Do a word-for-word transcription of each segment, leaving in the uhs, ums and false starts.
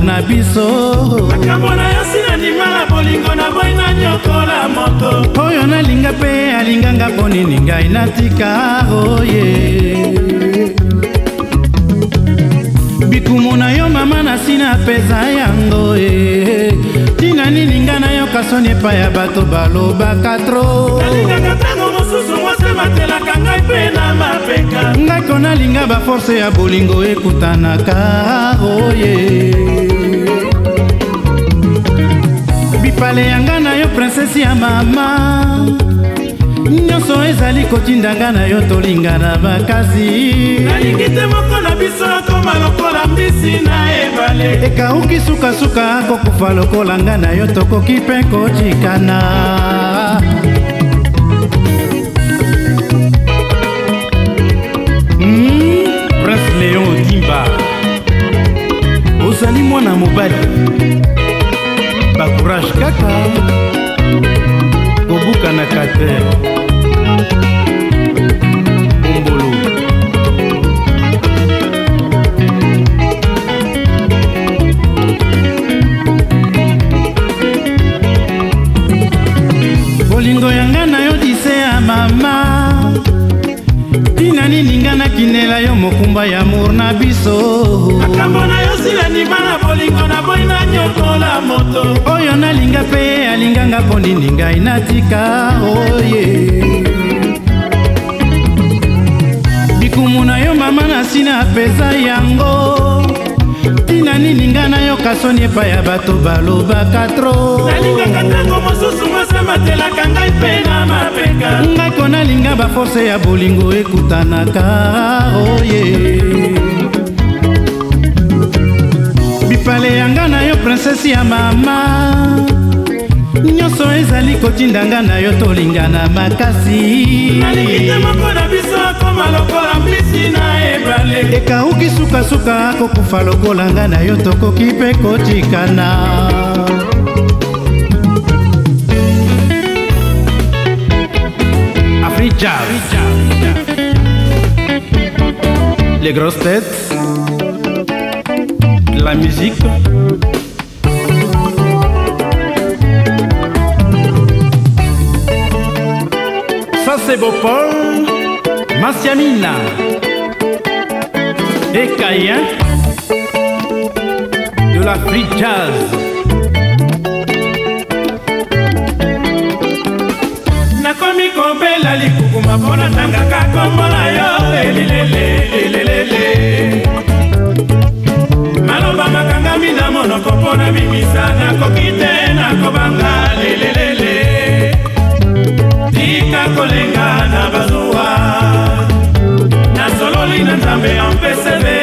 na biso makambo na yo sina ndimala bolingo na boy na nyokola moto oyo nalinga mpe alinganga mpo nini ngai natika oye bikumu na yo mama nasina peza yango e tina nini nga nayoka soni epai ya bato balobaka tro nalingaka ntango mosusu mwase batelaka ngai mpe na mapeka ngai ko nalinga baforce ya bolingo ekutanaka oye bipale yanga na yo prinsesi ya mama nyonso ezali kotindanga na yo tolingana makasi nalingi te moko na biso akoma lokola mbisi na ebale ekauki sukasuka kokufa lokola nga na yo tokoki mpe kotikana mm, Prince Léon Dimba ozali mwana mobali bakourage kaka kobukanaka te bombolo bolingo yanga na yo dise ya mama tina nini nga nakinela yo mokumba ya amour na biso makambo na yo sila ndima na bolingo na boy na nyokola moto oyo nalinga mpe alinganga mpo nini ngai natika oye bikumu na yo mama nasina peza yango tina nini nga nayoka soni epai ya bato balobaka tro nalingaka ntango mosusu mwase batelaka ngai mpe na mapeka ngai ko nalinga baforce ya bolingo ekutanaka oye bipale yanga na yo prinsesi ya mama nyonso ezali kotindanga na yo tolingana makasi nalingi te moko na biso akoma lokola mbisi na ebale ekauki sukasuka kokufa lokola nga na yo tokoki mpe kotikana Africa les grosses têtes la musique ça c'est beau Paul Massiamina et Caïen de la free jazz nakomi kobela likukuma mpona tangaka kombo na yo elilelelelelele maloba makangami na monoko mpona bimisa nakoki te nakobanga lelelele tika kolenga na bazuwa nasololi na nzambe ampesele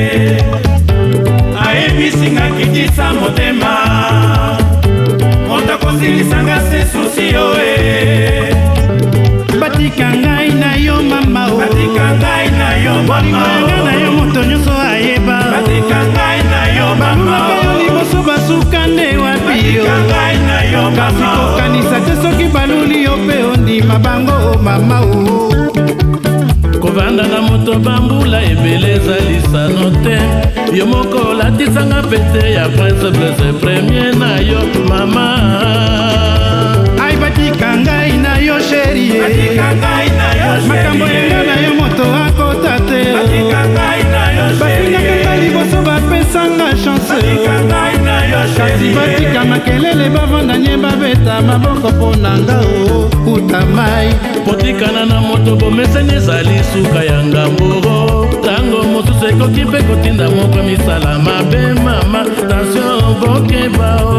ayebisinga kitisa motema moto kozilisanga se susi oe batika ngai na yo mama o batika ngai na yo mama bolingo na yo moto nyonso ayeba batika ngai na yo mama yo liboso basuka nde wapi yo batika ngai na yo kasi mama kokanisa te soki baluli yo mpe ondima bango o mama o kovanda na moto bambula ebele ezalisano te yo moko olatisanga pete ya prince blesse premier na yo mama ai batika ngai na yo sheri batika ngai na yo makambo yenga na yo moto akota te batika ngai na yo basingaka ngai liboso bapesanga chance batika ngai na yo kasi batika makelele bavanda nye babeta maboko mpo na nga o kuta mai potikana na moto bomeseni ezali suka ya ngamboro ntango mosusu ekoki mpe kotinda moko misala mabe mama tension bokeba o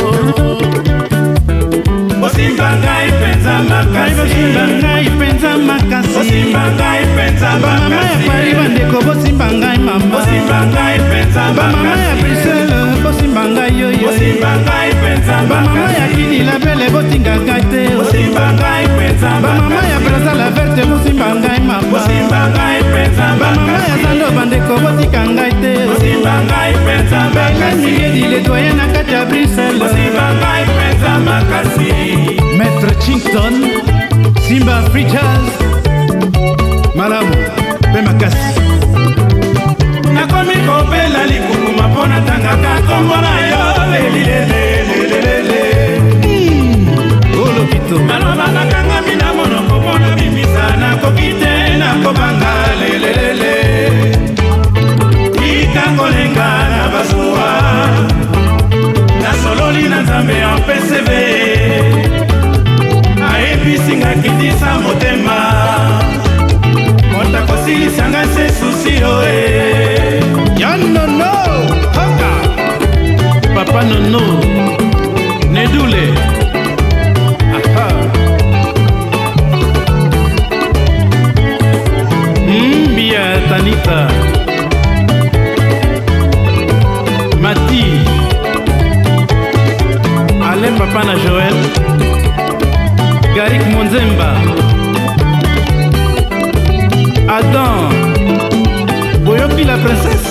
bosimba ngai penza makasi bosimba ngai penza makasi bosimba ngai penza makasi bamama ya pari bandeko bosimba ngai mama bosimba ngai penza makasi bamama ya Bruxelles bosimba ngai yoyo bosimba ngai penza bamama ya kini la bele botinga ngai te bosimba ngai penza bamama ya braza la verte bosimba ngai mama bosimba ngai penza bamama ya zando bandeko botika ngai te bosimba ngai penza makasi le doyen na kati ya Bruxelles bosimba ngai penza makasi Maître Chington Simba Free Jazz malamu mpe makasi nakomi kobela likukuma mpona tangaka kombo okomisinga kitisa motema motakosilisa se susi oe ya nono haka papa nono nedule aha mbia Tanita Mati Alain papa na Joël Garik Monzemba Adam Boyoki la princesse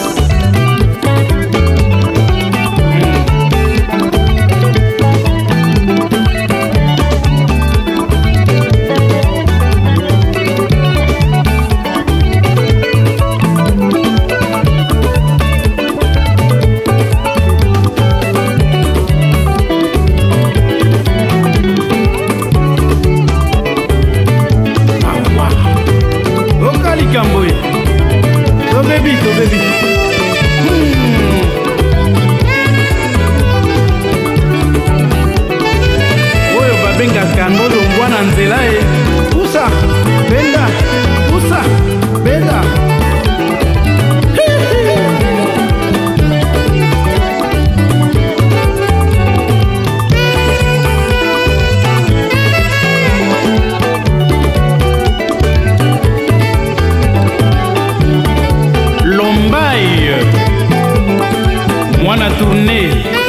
Kamboy, to baby, to baby. Hmm. Oyo babenga kangolo mbwana nzela e. Usa, benda, usa, benda. Mwana tourné